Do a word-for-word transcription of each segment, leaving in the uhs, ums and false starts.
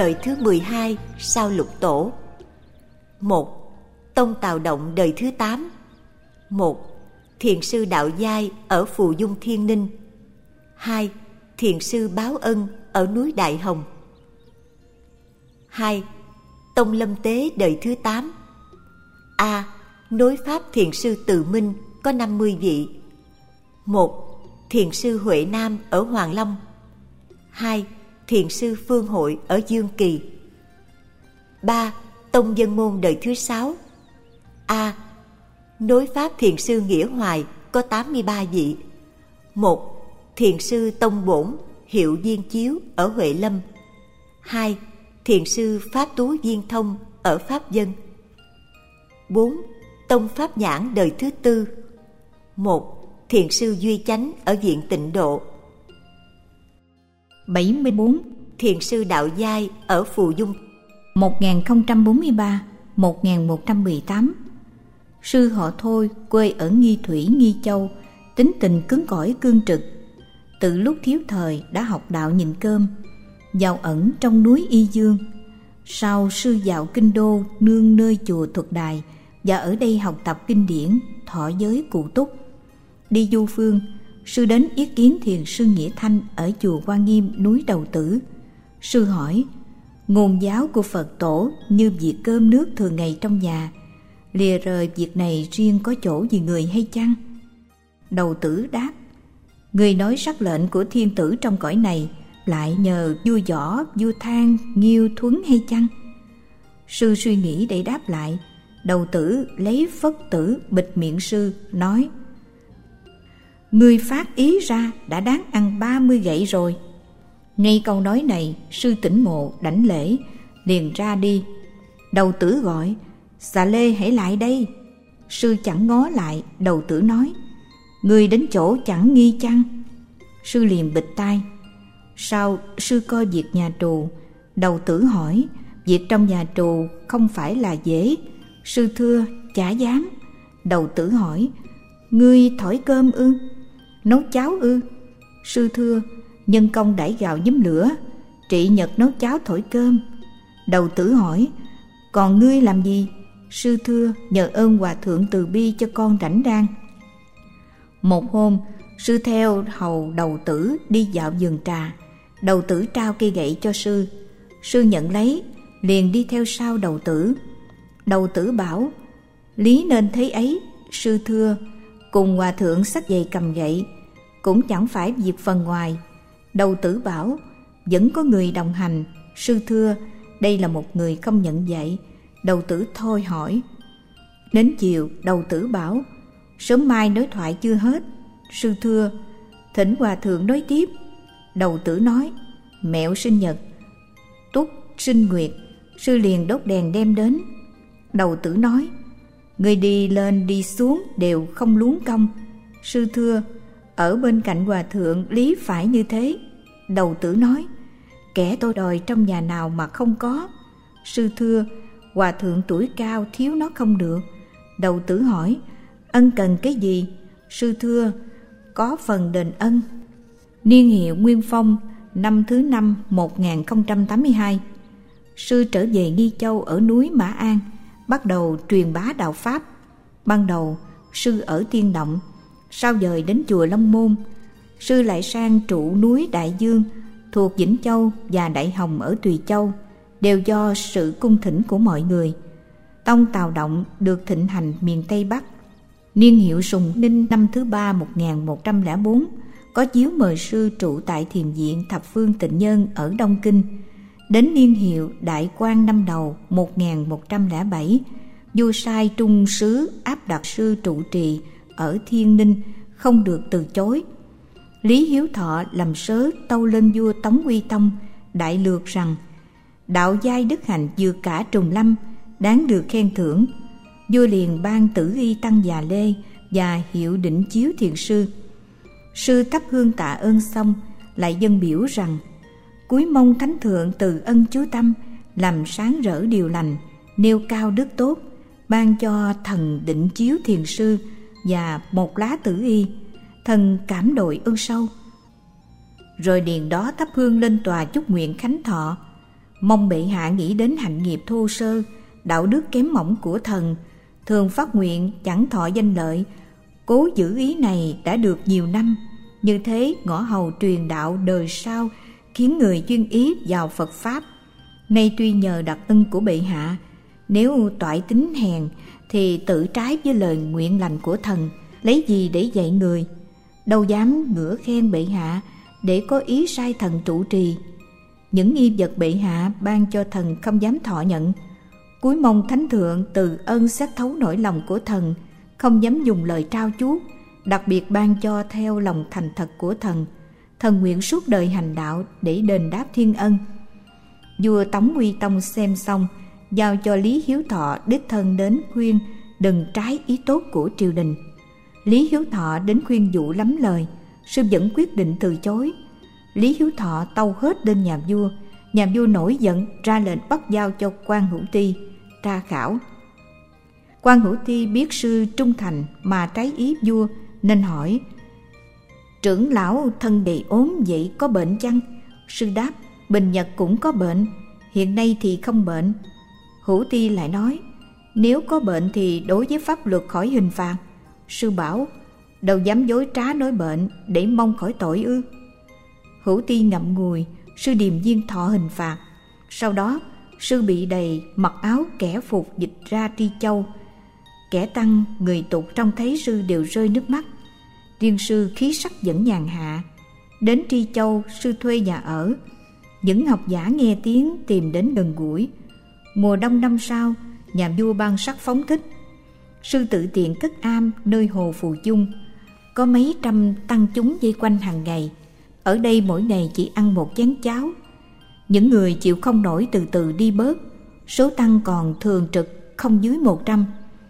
đời thứ mười hai sau Lục Tổ. Một. Tông Tào Động đời thứ tám. Một. Thiền sư Đạo Giai ở Phù Dung Thiên Ninh. Hai. Thiền sư Báo Ân ở núi Đại Hồng. Hai. Tông Lâm Tế đời thứ tám. A. Nối pháp thiền sư Từ Minh có năm mươi vị. Một. Thiền sư Huệ Nam ở Hoàng Long. Hai. Thiền sư Phương Hội ở Dương Kỳ. Ba. Tông Dân Môn đời thứ sáu. A. Nối pháp thiền sư Nghĩa Hoài có tám mươi ba vị. Một. Thiền sư Tông Bổn hiệu Viên Chiếu ở Huệ Lâm. Hai. Thiền sư Pháp Tú Viên Thông ở Pháp Dân. Bốn. Tông Pháp Nhãn đời thứ tư. Một. Thiền sư Duy Chánh ở Viện Tịnh Độ. bảy mươi bốn. Thiền sư Đạo Giai ở Phù Dung. một nghìn không trăm bốn mươi ba đến một nghìn một trăm mười tám. Sư họ Thôi quê ở Nghi Thủy, Nghi Châu, tính tình cứng cỏi cương trực. Từ lúc thiếu thời đã học đạo nhìn cơm, vào ẩn trong núi Y Dương. Sau sư vào Kinh Đô nương nơi chùa Thuật Đài và ở đây học tập kinh điển, thọ giới cụ túc. Đi du phương, sư đến yết kiến thiền sư Nghĩa Thanh ở chùa Hoa Nghiêm núi Đầu Tử. Sư hỏi: ngôn giáo của Phật tổ như việc cơm nước thường ngày trong nhà, lìa rời việc này riêng có chỗ gì người hay chăng? Đầu Tử đáp: người nói sắc lệnh của thiên tử trong cõi này lại nhờ vua Võ, vua Thang, Nghiêu, Thuấn hay chăng? Sư suy nghĩ để đáp lại. Đầu Tử lấy phất tử bịt miệng sư, nói: ngươi phát ý ra đã đáng ăn ba mươi gậy rồi. Ngay câu nói này, sư tỉnh ngộ đảnh lễ, liền ra đi. Đầu Tử gọi: Xà Lê hãy lại đây. Sư chẳng ngó lại. Đầu Tử nói: ngươi đến chỗ chẳng nghi chăng? Sư liền bịt tai. Sau sư coi việc nhà trù. Đầu Tử hỏi: việc trong nhà trù không phải là dễ? Sư thưa: chả dám. Đầu Tử hỏi: ngươi thổi cơm ư? Nấu cháo ư? Sư thưa: nhân công đãi gạo nhóm lửa, trị nhật nấu cháo thổi cơm. Đầu Tử hỏi: còn ngươi làm gì? Sư thưa: nhờ ơn hòa thượng từ bi cho con rảnh rang. Một hôm, sư theo hầu Đầu Tử đi dạo vườn trà. Đầu Tử trao cây gậy cho sư. Sư nhận lấy, liền đi theo sau Đầu Tử. Đầu Tử bảo: lý nên thế ấy. Sư thưa: cùng hòa thượng xách giày cầm gậy cũng chẳng phải việc phần ngoài. Đầu Tử bảo: vẫn có người đồng hành. Sư thưa: đây là một người không nhận dạy. Đầu Tử thôi hỏi. Đến chiều, Đầu Tử bảo: sớm mai nói thoại chưa hết. Sư thưa: thỉnh hòa thượng nói tiếp. Đầu Tử nói: mẹo sinh nhật, túc sinh nguyệt. Sư liền đốt đèn đem đến. Đầu Tử nói: người đi lên đi xuống đều không luống công. Sư thưa: ở bên cạnh hòa thượng lý phải như thế. Đầu Tử nói: kẻ tôi đòi trong nhà nào mà không có. Sư thưa: hòa thượng tuổi cao thiếu nó không được. Đầu Tử hỏi: ân cần cái gì? Sư thưa: có phần đền ân. Niên hiệu Nguyên Phong, năm thứ năm một nghìn không trăm tám mươi hai. Sư trở về Nghi Châu ở núi Mã An, bắt đầu truyền bá đạo Pháp. Ban đầu sư ở Tiên Động, sau dời đến chùa Long Môn. Sư lại sang trụ núi Đại Dương thuộc Vĩnh Châu và Đại Hồng ở Tùy Châu, đều do sự cung thỉnh của mọi người. Tông Tào Động được thịnh hành miền Tây Bắc. Niên hiệu Sùng Ninh, năm thứ ba một nghìn một trăm lẻ bốn, có chiếu mời sư trụ tại thiền viện Thập Phương Tịnh Nhân ở Đông Kinh. Đến niên hiệu Đại Quang năm đầu một nghìn một trăm lẻ bảy, vua sai trung sứ áp đặt sư trụ trì ở Thiên Ninh, không được từ chối. Lý Hiếu Thọ làm sớ tâu lên vua Tống Uy Tông, đại lược rằng đạo giai đức hạnh vượt cả trùng lâm, đáng được khen thưởng. Vua liền ban tử y tăng già Lê và hiệu Định Chiếu thiền sư. Sư thắp hương tạ ơn xong, lại dâng biểu rằng cúi mong thánh thượng từ ân chú tâm, làm sáng rỡ điều lành, nêu cao đức tốt, ban cho thần Định Chiếu thiền sư và một lá tử y. Thần cảm đội ơn sâu. Rồi điền đó thắp hương lên tòa chúc nguyện khánh thọ. Mong bệ hạ nghĩ đến hạnh nghiệp thô sơ, đạo đức kém mỏng của thần, thường phát nguyện chẳng thọ danh lợi. Cố giữ ý này đã được nhiều năm. Như thế ngõ hầu truyền đạo đời sau, khiến người chuyên ý vào Phật Pháp. Nay tuy nhờ đặc ân của bệ hạ, nếu toại tính hèn thì tự trái với lời nguyện lành của thần, lấy gì để dạy người. Đâu dám ngửa khen bệ hạ để có ý sai thần trụ trì. Những nghi vật bệ hạ ban cho thần không dám thọ nhận. Cúi mong thánh thượng từ ân xét thấu nỗi lòng của thần, không dám dùng lời trao chuốt, đặc biệt ban cho theo lòng thành thật của thần. Thần nguyện suốt đời hành đạo để đền đáp thiên ân. Vua Tống Uy Tông xem xong, giao cho Lý Hiếu Thọ đích thân đến khuyên đừng trái ý tốt của triều đình. Lý Hiếu Thọ đến khuyên dụ lắm lời, sư vẫn quyết định từ chối. Lý Hiếu Thọ tâu hết lên nhà vua. Nhà vua nổi giận ra lệnh bắt giao cho Quan Hữu Ti tra khảo. Quan Hữu Ti biết sư trung thành mà trái ý vua, nên hỏi: trưởng lão thân đầy ốm vậy có bệnh chăng? Sư đáp: Bình Nhật cũng có bệnh, hiện nay thì không bệnh. Hữu Ti lại nói: nếu có bệnh thì đối với pháp luật khỏi hình phạt. Sư bảo: đâu dám dối trá nói bệnh để mong khỏi tội ư? Hữu Ti ngậm ngùi. Sư điềm nhiên thọ hình phạt. Sau đó sư bị đầy, mặc áo kẻ phục dịch ra Tri Châu. Kẻ tăng người tục trông thấy sư đều rơi nước mắt. Riêng sư khí sắc vẫn nhàn hạ. Đến Tri Châu, sư thuê nhà ở. Những học giả nghe tiếng tìm đến gần gũi. Mùa đông năm sau, nhà vua ban sắc phóng thích. Sư tự tiện cất am nơi hồ Phù Dung. Có mấy trăm tăng chúng vây quanh hàng ngày. Ở đây mỗi ngày chỉ ăn một chén cháo. Những người chịu không nổi từ từ đi bớt. Số tăng còn thường trực không dưới một trăm.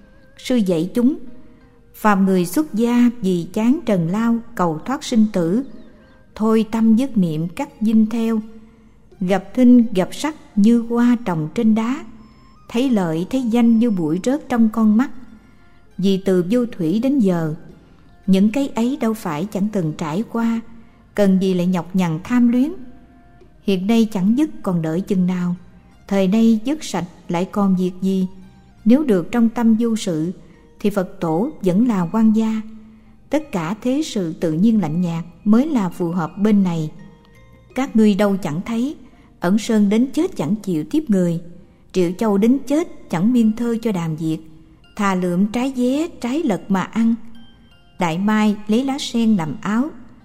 Sư dạy chúng: phàm người xuất gia vì chán trần lao cầu thoát sinh tử, thôi tâm dứt niệm cắt dinh theo. Gặp thinh gặp sắc như hoa trồng trên đá, thấy lợi thấy danh như bụi rớt trong con mắt. Vì từ vô thủy đến giờ, những cái ấy đâu phải chẳng từng trải qua, cần gì lại nhọc nhằn tham luyến. Hiện nay chẳng dứt còn đợi chừng nào, thời nay dứt sạch lại còn việc gì. Nếu được trong tâm vô sự thì Phật tổ vẫn là quan gia. Tất cả thế sự tự nhiên lạnh nhạt mới là phù hợp bên này. Các ngươi đâu chẳng thấy, Ẩn Sơn đến chết chẳng chịu tiếp người, Triệu Châu đến chết chẳng miên thơ cho đàm diệt. Thà lượm trái vé trái lật mà ăn. Đại Mai lấy lá sen làm áo,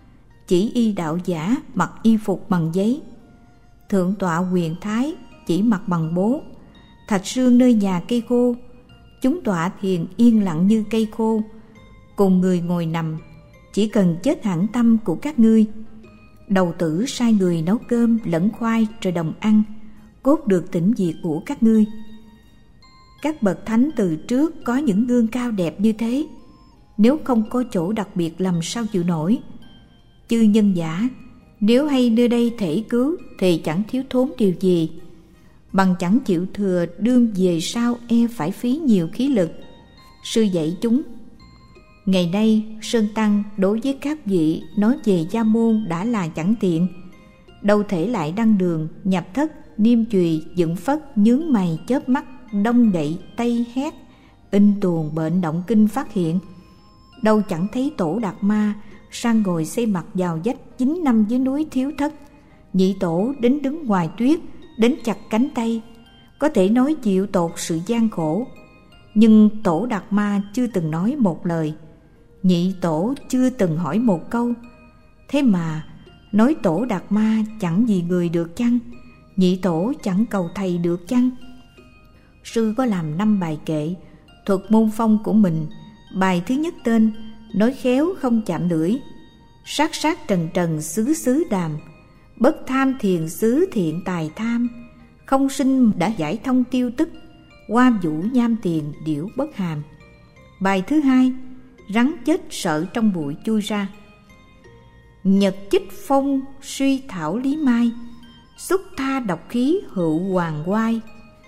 chỉ y đạo giả mặc y phục bằng giấy. Thượng tọa Quyền Thái chỉ mặc bằng bố. Thạch Sương nơi nhà cây khô, chúng tọa thiền yên lặng như cây khô. Cùng người ngồi nằm, chỉ cần chết hẳn tâm của các ngươi. Đầu tử sai người nấu cơm lẫn khoai rồi đồng ăn, cốt được tĩnh diệt của các ngươi. Các bậc thánh từ trước có những gương cao đẹp như thế, nếu không có chỗ đặc biệt làm sao chịu nổi. Chư nhân giả, nếu hay nơi đây thể cứu thì chẳng thiếu thốn điều gì, bằng chẳng chịu thừa đương về sau e phải phí nhiều khí lực. Sư dạy chúng: ngày nay Sơn Tăng đối với các vị nói về gia môn đã là chẳng tiện, đâu thể lại đăng đường nhập thất niêm chùy dựng phất nhướng mày chớp mắt đông gậy tây hét in tuồng bệnh động kinh phát hiện. Đâu chẳng thấy tổ Đạt Ma sang ngồi xây mặt vào vách chín năm dưới núi Thiếu Thất. Nhị tổ đến đứng ngoài tuyết, đến chặt cánh tay, có thể nói chịu tột sự gian khổ. Nhưng tổ Đạt Ma chưa từng nói một lời, nhị tổ chưa từng hỏi một câu. Thế mà nói tổ Đạt Ma chẳng vì người được chăng? Nhị tổ chẳng cầu thầy được chăng? Sư có làm năm bài kệ thuật môn phong của mình. Bài thứ nhất tên nói khéo không chạm lưỡi. Sát sát trần trần xứ xứ đàm, bất tham thiền xứ thiện tài tham. Không sinh đã giải thông tiêu tức, hoa vũ nham tiền điểu bất hàm. Bài thứ hai rắn chết sợ trong bụi chui ra. Nhật chích phong suy thảo lý mai, xúc tha độc khí hữu hoàng oai.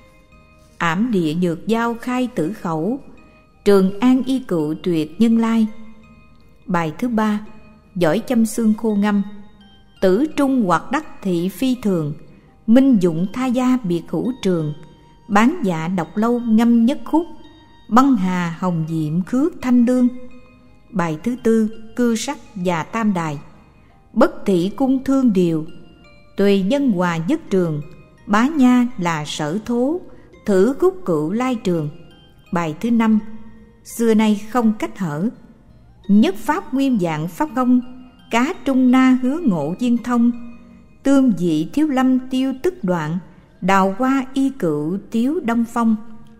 Ảm địa nhược giao khai tử khẩu, trường an y cựu tuyệt nhân lai. Bài thứ ba giỏi châm xương khô ngâm, tử trung hoặc đắc thị phi thường, Minh dụng tha gia biệt hữu trường, bán dạ độc lâu ngâm nhất khúc, băng hà hồng diệm khước thanh lương. Bài thứ tư, cư sắc và tam đài. Bất thị cung thương điều, tùy nhân hòa nhất trường, bá nha là sở thố, thử khúc cựu lai trường. Bài thứ năm, xưa nay không cách hở. Nhất pháp nguyên dạng pháp công, cá trung na hứa ngộ viên thông. Tương dị thiếu lâm tiêu tức đoạn, đào hoa y cựu tiếu đông phong.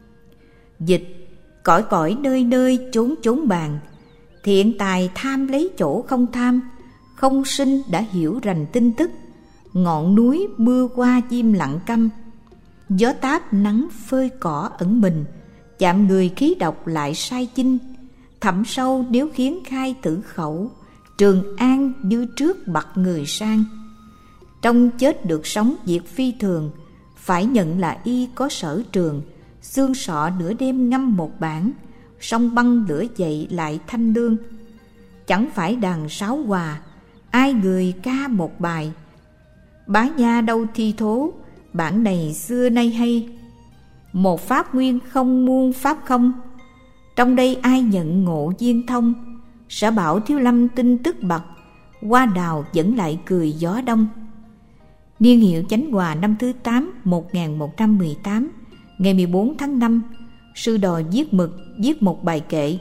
Dịch: cõi cõi nơi nơi chốn chốn bàn, thiện tài tham lấy chỗ không tham, không sinh đã hiểu rành tin tức. Ngọn núi mưa qua chim lặng câm, gió táp nắng phơi cỏ ẩn mình, chạm người khí độc lại sai chinh. Thẳm sâu nếu khiến khai tử khẩu, Trường An như trước bặt người sang. Trong chết được sống việc phi thường, phải nhận là y có sở trường. Xương sọ nửa đêm ngâm một bản, sông băng lửa dậy lại thanh lương. Chẳng phải đàn sáo hòa, ai người ca một bài. Bá nha đâu thi thố, bản này xưa nay hay. Một pháp nguyên không muôn pháp không, trong đây ai nhận ngộ viên thông. Sở bảo thiếu lâm tin tức bậc, hoa đào vẫn lại cười gió đông. Niên hiệu Chánh Hòa năm thứ tám, một nghìn một trăm mười tám, ngày mười bốn tháng năm, sư đò viết mực viết một bài kệ.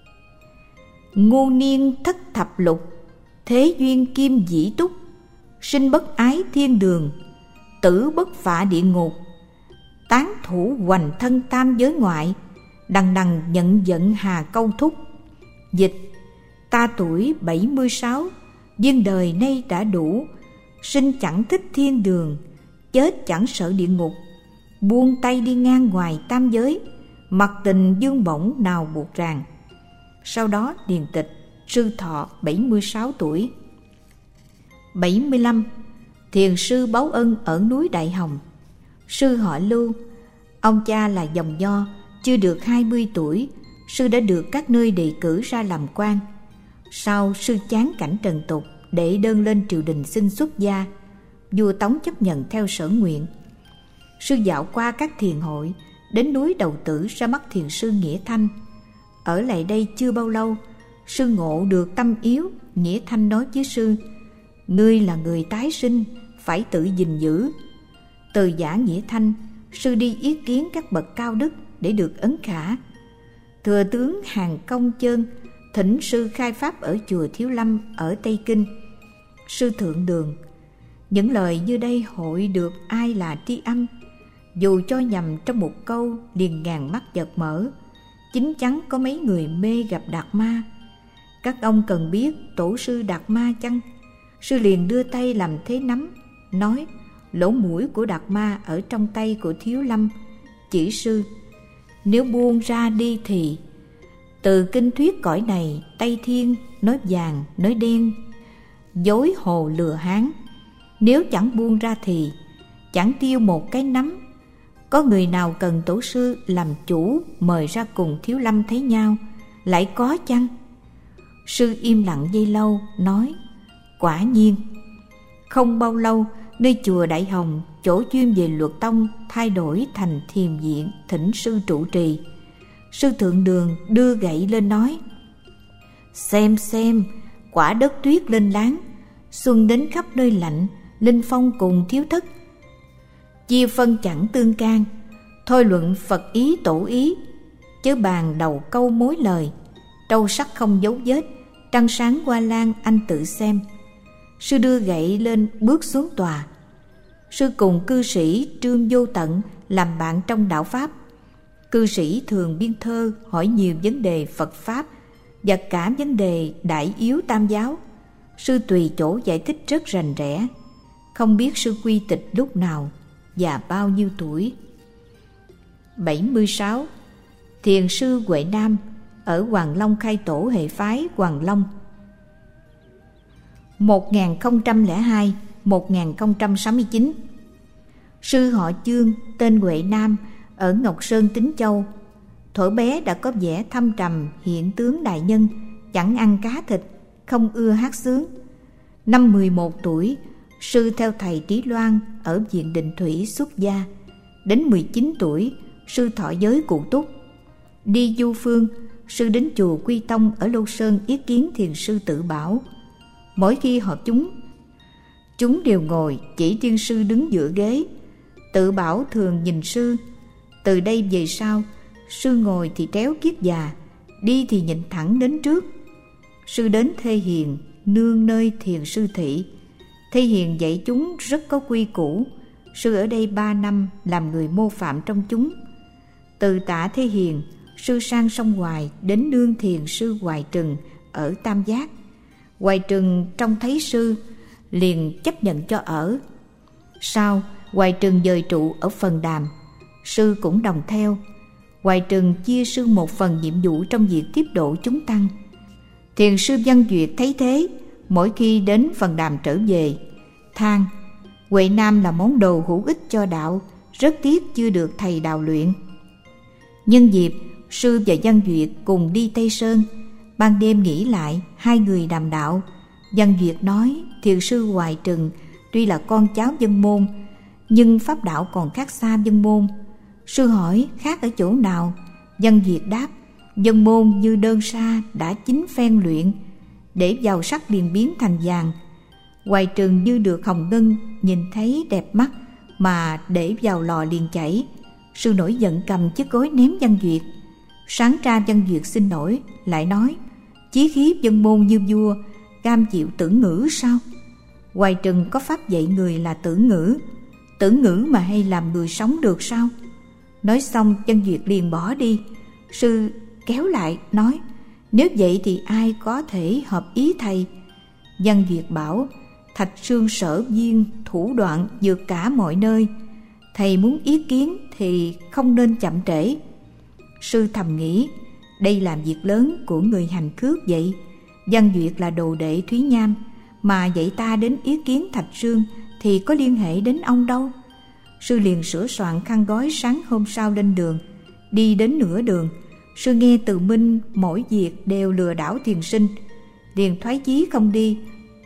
Ngô niên thất thập lục, thế duyên kim dĩ túc. Sinh bất ái thiên đường, tử bất phạ địa ngục. Tán thủ hoành thân tam giới ngoại, đằng đằng nhận giận hà câu thúc. Dịch: ta tuổi bảy mươi sáu, duyên đời nay đã đủ. Sinh chẳng thích thiên đường, chết chẳng sợ địa ngục. Buông tay đi ngang ngoài tam giới, mặc tình dương bổng nào buộc ràng. Sau đó điền tịch, sư thọ bảy mươi sáu tuổi. bảy mươi lăm. Thiền sư báo ân ở núi Đại Hồng. Sư họ Lưu, ông cha là dòng Nho. Chưa được hai mươi tuổi, sư đã được các nơi đề cử ra làm quan. Sau sư chán cảnh trần tục, để đơn lên triều đình xin xuất gia. Vua Tống chấp nhận theo sở nguyện. Sư dạo qua các thiền hội, đến núi Đầu Tử ra mắt thiền sư Nghĩa Thanh. Ở lại đây chưa bao lâu, sư ngộ được tâm yếu. Nghĩa Thanh nói với sư: ngươi là người tái sinh, phải tự gìn giữ. Từ giả Nghĩa Thanh, sư đi ý kiến các bậc cao đức để được ấn khả. Thừa tướng Hàn Công Chơn thỉnh sư khai pháp ở chùa Thiếu Lâm ở Tây Kinh. Sư thượng đường: những lời như đây hội được ai là tri âm? Dù cho nhầm trong một câu, liền ngàn mắt giật mở. Chính chắn có mấy người mê gặp Đạt Ma. Các ông cần biết tổ sư Đạt Ma chăng? Sư liền đưa tay làm thế nắm, nói: lỗ mũi của Đạt Ma ở trong tay của Thiếu Lâm. Chỉ sư: nếu buông ra đi thì từ kinh thuyết cõi này, Tây Thiên nói vàng nói đen, dối hồ lừa Hán. Nếu chẳng buông ra thì chẳng tiêu một cái nắm. Có người nào cần tổ sư làm chủ mời ra cùng Thiếu Lâm thấy nhau, lại có chăng? Sư im lặng giây lâu, nói: quả nhiên. Không bao lâu, nơi chùa Đại Hồng, chỗ chuyên về luật tông thay đổi thành thiền viện, thỉnh sư trụ trì. Sư thượng đường đưa gậy lên nói: xem xem, quả đất tuyết lên láng, xuân đến khắp nơi lạnh, linh phong cùng thiếu thất. Chia phân chẳng tương can, thôi luận Phật ý tổ ý, chớ bàn đầu câu mối lời. Trâu sắc không dấu vết, trăng sáng hoa lan anh tự xem. Sư đưa gậy lên bước xuống tòa. Sư cùng cư sĩ Trương Vô Tận làm bạn trong đạo Pháp. Cư sĩ thường biên thơ hỏi nhiều vấn đề Phật Pháp và cả vấn đề đại yếu tam giáo. Sư tùy chỗ giải thích rất rành rẽ. Không biết sư quy tịch lúc nào và bao nhiêu tuổi. bảy mươi sáu. Thiền sư Huệ Nam ở Hoàng Long khai tổ hệ phái Hoàng Long. một nghìn không trăm lẻ hai đến một nghìn không trăm sáu mươi chín. Sư họ Chương tên Huệ Nam ở Ngọc Sơn Tín Châu. Thuở bé đã có vẻ thâm trầm, hiện tướng đại nhân, chẳng ăn cá thịt, không ưa hát sướng. Năm mười một tuổi, sư theo thầy Trí Loan ở viện Định Thủy xuất gia. Đến mười chín tuổi, sư thọ giới cụ túc. Đi du phương, sư đến chùa Quy Tông ở Lô Sơn ý kiến thiền sư Tự Bảo. Mỗi khi họp chúng, chúng đều ngồi, chỉ riêng sư đứng giữa ghế. Tự Bảo thường nhìn sư. Từ đây về sau, sư ngồi thì tréo kiết già, đi thì nhìn thẳng đến trước. Sư đến Thê Hiền, nương nơi thiền sư Thị. Thê Hiền dạy chúng rất có quy củ. Sư ở đây ba năm làm người mô phạm trong chúng. Từ Tạ Thê Hiền, sư sang sông Hoài đến nương thiền sư Hoài Trừng ở Tam Giác. Hoài Trừng trông thấy sư liền chấp nhận cho ở. Sau, Hoài Trừng dời trụ ở Phần Đàm, sư cũng đồng theo. Hoài Trừng chia sư một phần nhiệm vụ trong việc tiếp độ chúng tăng. Thiền sư Văn Duyệt thấy thế, mỗi khi đến Phần Đàm trở về, than: Huệ Nam là món đồ hữu ích cho đạo, rất tiếc chưa được thầy đào luyện. Nhân dịp sư và Văn Duyệt cùng đi Tây Sơn, ban đêm nghỉ lại, hai người đàm đạo. Văn Duyệt nói thiền sư Hoài Trừng tuy là con cháu Vân Môn, nhưng pháp đạo còn khác xa Vân Môn. Sư hỏi khác ở chỗ nào? Văn Duyệt đáp: Vân Môn như đơn sa đã chín phen luyện, để vào sắc liền biến thành vàng. Hoài Trừng như được hồng ngân, nhìn thấy đẹp mắt mà để vào lò liền chảy. Sư nổi giận cầm chiếc gối ném Văn Duyệt. Sáng ra Văn Duyệt xin lỗi, lại nói: chí khí Vân Môn như vua, cam chịu tử ngữ sao? Hoài Trừng có pháp dạy người là tử ngữ, tử ngữ mà hay làm người sống được sao? Nói xong Văn Duyệt liền bỏ đi. Sư kéo lại nói: nếu vậy thì ai có thể hợp ý thầy? Văn Duyệt bảo: Thạch Sương Sở Viên thủ đoạn vượt cả mọi nơi, thầy muốn ý kiến thì không nên chậm trễ. Sư thầm nghĩ, đây làm việc lớn của người hành khước vậy. Văn Duyệt là đồ đệ Thúy Nham, mà dạy ta đến ý kiến Thạch Sương thì có liên hệ đến ông đâu. Sư liền sửa soạn khăn gói, sáng hôm sau lên đường. Đi đến nửa đường, sư nghe Từ Minh mỗi việc đều lừa đảo thiền sinh, liền thoái chí không đi.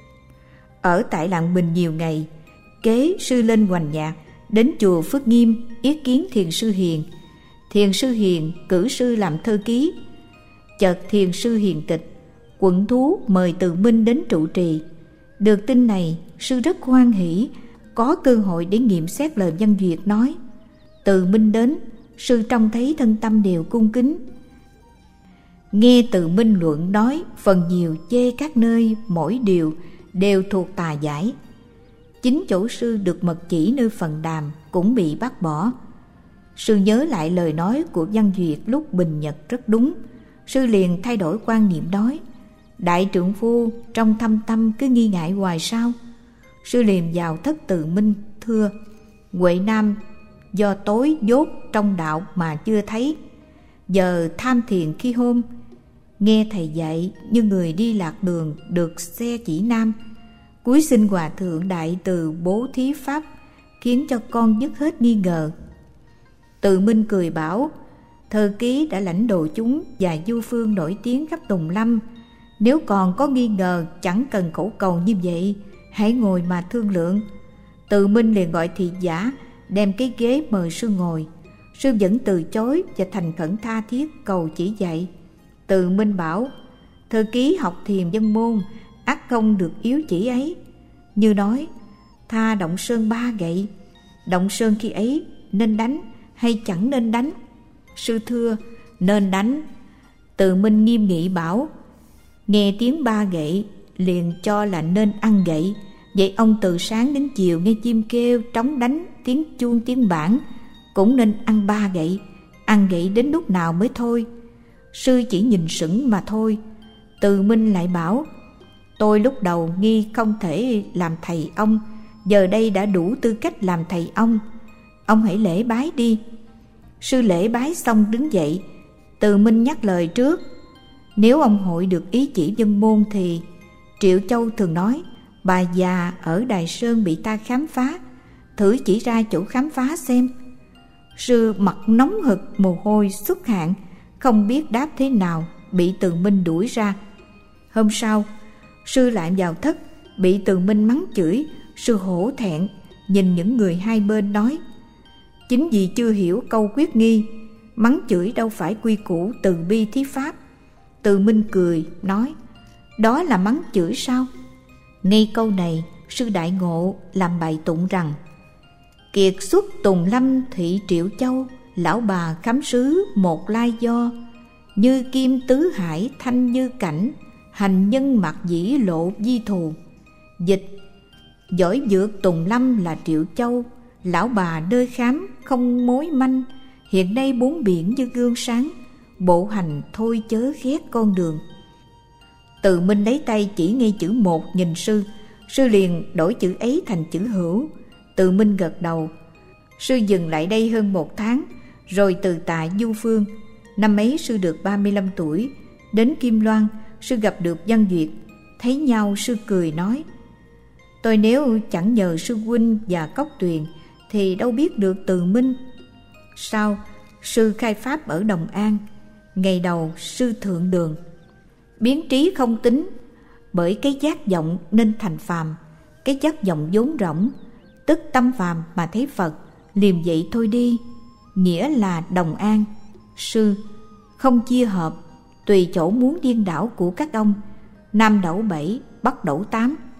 Ở tại Lạng Bình nhiều ngày, kế sư lên Hoành Nhạc, đến chùa Phước Nghiêm ý kiến thiền sư Hiền. Thiền sư Hiền cử sư làm thư ký. Chợt thiền sư Hiền tịch, quận thú mời Từ Minh đến trụ trì. Được tin này, sư rất hoan hỷ, có cơ hội để nghiệm xét lời Văn Duyệt nói. Từ Minh đến, sư trông thấy thân tâm đều cung kính. Nghe Từ Minh luận nói, phần nhiều chê các nơi mỗi điều đều thuộc tà giải. Chính chỗ sư được mật chỉ nơi Phần Đàm cũng bị bác bỏ. Sư nhớ lại lời nói của Văn Duyệt lúc bình nhật rất đúng. Sư liền thay đổi quan niệm nói: đại trượng phu trong thâm tâm cứ nghi ngại hoài sao? Sư liền vào thất Từ Minh thưa: Huệ Nam do tối dốt trong đạo mà chưa thấy, giờ tham thiền khi hôm, nghe thầy dạy như người đi lạc đường được xe chỉ nam. Cúi xin hòa thượng đại từ bố thí pháp, khiến cho con dứt hết nghi ngờ. Từ Minh cười bảo: Thơ ký đã lãnh đồ chúng và du phương nổi tiếng khắp Tùng Lâm, nếu còn có nghi ngờ chẳng cần khẩu cầu như vậy, hãy ngồi mà thương lượng. Từ Minh liền gọi thị giả đem cái ghế mời sư ngồi. Sư vẫn từ chối và thành khẩn tha thiết cầu chỉ dạy. Từ Minh bảo: Thơ ký học thiền Vân Môn, ắt không được yếu chỉ ấy. Như nói: tha động sơn ba gậy, động sơn khi ấy nên đánh hay chẳng nên đánh? Sư thưa: nên đánh. Từ Minh nghiêm nghị bảo: nghe tiếng ba gậy liền cho là nên ăn gậy. Vậy ông từ sáng đến chiều nghe chim kêu, trống đánh, tiếng chuông tiếng bảng, cũng nên ăn ba gậy. Ăn gậy đến lúc nào mới thôi? Sư chỉ nhìn sững mà thôi. Từ Minh lại bảo: tôi lúc đầu nghi không thể làm thầy ông, giờ đây đã đủ tư cách làm thầy ông. Ông hãy lễ bái đi. Sư lễ bái xong đứng dậy. Từ Minh nhắc lời trước: nếu ông hội được ý chỉ Vân Môn thì Triệu Châu thường nói bà già ở Đài Sơn bị ta khám phá, thử chỉ ra chỗ khám phá xem. Sư mặt nóng hực, mồ hôi xuất hạn, không biết đáp thế nào, bị Từ Minh đuổi ra. Hôm sau sư lại vào thất, bị Từ Minh mắng chửi. Sư hổ thẹn nhìn những người hai bên nói: chính vì chưa hiểu câu quyết nghi, mắng chửi đâu phải quy củ từ bi thí pháp. Từ Minh cười nói: đó là mắng chửi sao? Ngay câu này, sư Đại Ngộ làm bài tụng rằng: kiệt xuất Tùng Lâm thị Triệu Châu, lão bà khám sứ một lai do, như kim tứ hải thanh như cảnh, hành nhân mặc dĩ lộ di thù. Dịch: giỏi dược Tùng Lâm là Triệu Châu, lão bà nơi khám không mối manh, hiện nay bốn biển như gương sáng, bộ hành thôi chớ ghét con đường. Từ Minh lấy tay chỉ ngay chữ một nhìn sư, sư liền đổi chữ ấy thành chữ hữu. Từ Minh gật đầu. Sư dừng lại đây hơn một tháng, rồi từ tại Du Phương. Năm ấy sư được ba mươi lăm tuổi. Đến Kim Loan, sư gặp được Văn Duyệt. Thấy nhau sư cười nói: tôi nếu chẳng nhờ sư huynh và Cốc Tuyền thì đâu biết được Từ Minh. Sau, sư khai pháp ở Đồng An. Ngày đầu sư thượng đường. Biến trí không tính, bởi cái giác vọng nên thành phàm. Cái giác vọng vốn rỗng, tức tâm phàm mà thấy Phật, liềm vậy thôi đi. Nghĩa là Đồng An. Sư không chia hợp, tùy chỗ muốn điên đảo của các ông. Nam đẩu bảy, bắc đẩu tám,